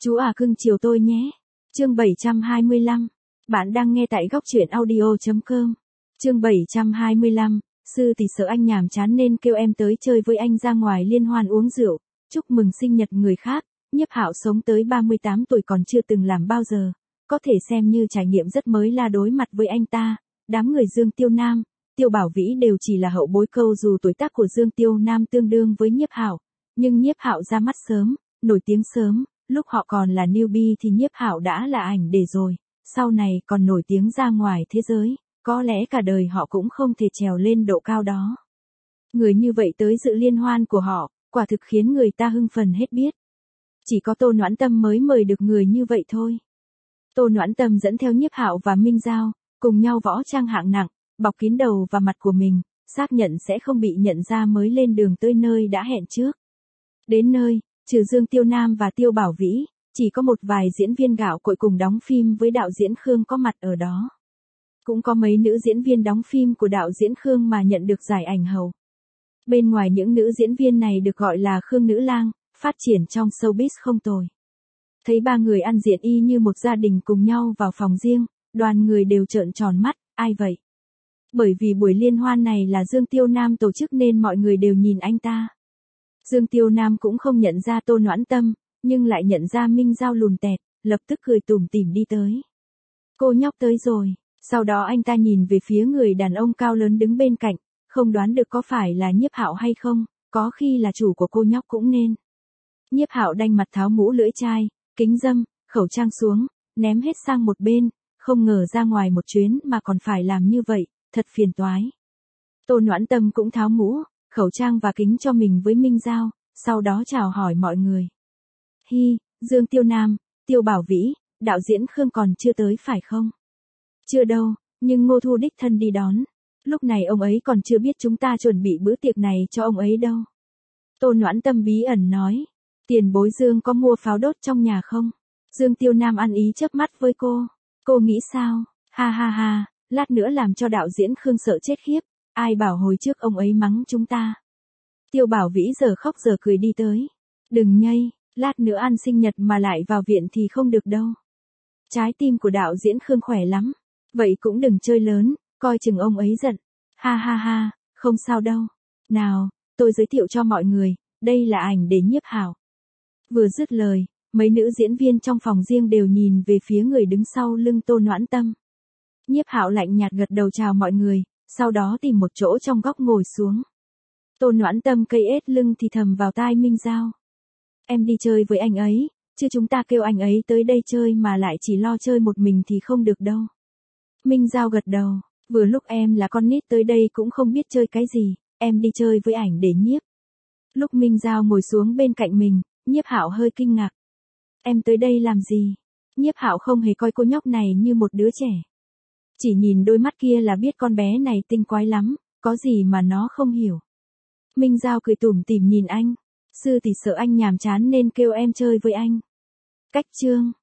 Chú à cưng chiều tôi nhé. Chương 725. Bạn đang nghe tại góc truyện audio.com. Chương 725. Sư thì sợ anh nhàm chán nên kêu em tới chơi với anh ra ngoài liên hoan uống rượu, chúc mừng sinh nhật người khác. Nhiếp Hạo sống tới 38 tuổi còn chưa từng làm bao giờ, có thể xem như trải nghiệm rất mới là đối mặt với anh ta. Đám người Dương Tiêu Nam, Tiêu Bảo Vĩ đều chỉ là hậu bối câu dù tuổi tác của Dương Tiêu Nam tương đương với Nhiếp Hạo, nhưng Nhiếp Hạo ra mắt sớm, nổi tiếng sớm, lúc họ còn là newbie thì Nhiếp Hạo đã là ảnh để rồi, sau này còn nổi tiếng ra ngoài thế giới, có lẽ cả đời họ cũng không thể trèo lên độ cao đó. Người như vậy tới dự liên hoan của họ, quả thực khiến người ta hưng phấn hết biết. Chỉ có Tô Noãn Tâm mới mời được người như vậy thôi. Tô Noãn Tâm dẫn theo Nhiếp Hạo và Minh Giao, cùng nhau võ trang hạng nặng, bọc kín đầu và mặt của mình, xác nhận sẽ không bị nhận ra mới lên đường tới nơi đã hẹn trước. Đến nơi, trừ Dương Tiêu Nam và Tiêu Bảo Vĩ, chỉ có một vài diễn viên gạo cội cùng đóng phim với đạo diễn Khương có mặt ở đó. Cũng có mấy nữ diễn viên đóng phim của đạo diễn Khương mà nhận được giải ảnh hậu. Bên ngoài những nữ diễn viên này được gọi là Khương nữ lang, phát triển trong showbiz không tồi. Thấy ba người ăn diện y như một gia đình cùng nhau vào phòng riêng, đoàn người đều trợn tròn mắt, ai vậy? Bởi vì buổi liên hoan này là Dương Tiêu Nam tổ chức nên mọi người đều nhìn anh ta. Dương Tiêu Nam cũng không nhận ra Tô Noãn Tâm, nhưng lại nhận ra Minh Giao lùn tẹt, lập tức cười tủm tỉm đi tới. Cô nhóc tới rồi, sau đó anh ta nhìn về phía người đàn ông cao lớn đứng bên cạnh, không đoán được có phải là Nhiếp Hạo hay không, có khi là chủ của cô nhóc cũng nên. Nhiếp Hạo đanh mặt tháo mũ lưỡi chai, kính râm, khẩu trang xuống, ném hết sang một bên, không ngờ ra ngoài một chuyến mà còn phải làm như vậy, thật phiền toái. Tô Noãn Tâm cũng tháo mũ, khẩu trang và kính cho mình với Minh Giao, sau đó chào hỏi mọi người. Hi, Dương Tiêu Nam, Tiêu Bảo Vĩ, đạo diễn Khương còn chưa tới phải không? Chưa đâu, nhưng Ngô Thu đích thân đi đón. Lúc này ông ấy còn chưa biết chúng ta chuẩn bị bữa tiệc này cho ông ấy đâu. Tô Noãn Tâm bí ẩn nói. Tiền bối Dương có mua pháo đốt trong nhà không? Dương Tiêu Nam ăn ý chớp mắt với cô. Cô nghĩ sao? Ha ha ha, lát nữa làm cho đạo diễn Khương sợ chết khiếp. Ai bảo hồi trước ông ấy mắng chúng ta. Tiêu Bảo Vĩ giờ khóc giờ cười đi tới. Đừng nhây, lát nữa ăn sinh nhật mà lại vào viện thì không được đâu. Trái tim của đạo diễn Khương khỏe lắm. Vậy cũng đừng chơi lớn, coi chừng ông ấy giận. Ha ha ha, không sao đâu. Nào, tôi giới thiệu cho mọi người, đây là ảnh để Nhiếp Hạo. Vừa dứt lời, mấy nữ diễn viên trong phòng riêng đều nhìn về phía người đứng sau lưng Tô Noãn Tâm. Nhiếp Hạo lạnh nhạt gật đầu chào mọi người, sau đó tìm một chỗ trong góc ngồi xuống. Tô Noãn Tâm cây ết lưng thì thầm vào tai Minh Giao. Em đi chơi với anh ấy, chứ chúng ta kêu anh ấy tới đây chơi mà lại chỉ lo chơi một mình thì không được đâu. Minh Giao gật đầu, vừa lúc em là con nít tới đây cũng không biết chơi cái gì, em đi chơi với ảnh để Nhiếp. Lúc Minh Giao ngồi xuống bên cạnh mình, Nhiếp Hạo hơi kinh ngạc. Em tới đây làm gì? Nhiếp Hạo không hề coi cô nhóc này như một đứa trẻ. Chỉ nhìn đôi mắt kia là biết con bé này tinh quái lắm, có gì mà nó không hiểu. Minh Giao cười tủm tỉm nhìn anh. Sư thì sợ anh nhàm chán nên kêu em chơi với anh. Cách chương.